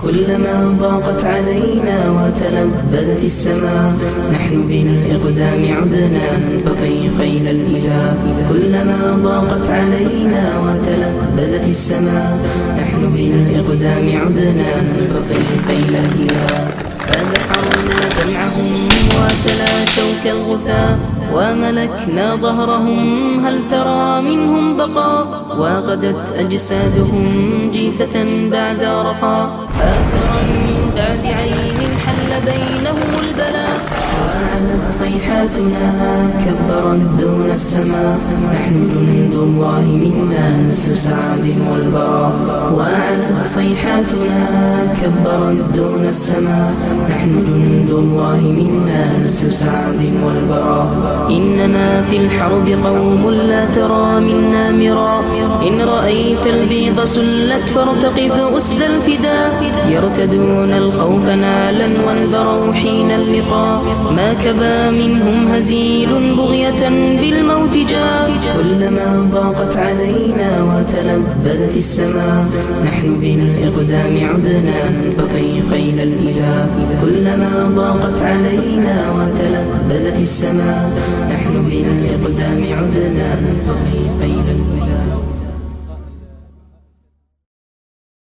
كلما ضاقت علينا وتلبدت السماء نحن بالإقدام عدنا نمتطي خيل الإله. كلما ضاقت علينا وتلبدت السماء نحن بالإقدام عدنا نمتطي خيل الإله. فدحرنا جمعهم وتلاشوا كالغثاء وملكنا ظهرهم هل ترى منهم بقاء. وغدت أجسادهم جيفة بعد رخاء آثرا من بعد عين حل بينهم البلاء. وأعلت صيحاتنا كبرت دون السماء نحن جند الله منا نسل سعد والبراء. وأعلت صيحاتنا كبرت دون السماء نحن جند الله منا نسل سعد والبراء. إننا في الحرب قوم لا ترى منا مراء. إن رأيت البيض سلت فارتقب أسد الفداء. يرتدون الخوف نالا وانبروا حين اللقاء ما كبا منهم هزيل بغية بالموت جاء. كلما ضاقت علينا وتلبدت السماء نحن بالإقدام عدنا نمتطي خيل الإله. كلما ضاقت علينا وتلبدت السماء نحن بالإقدام عدنا نمتطي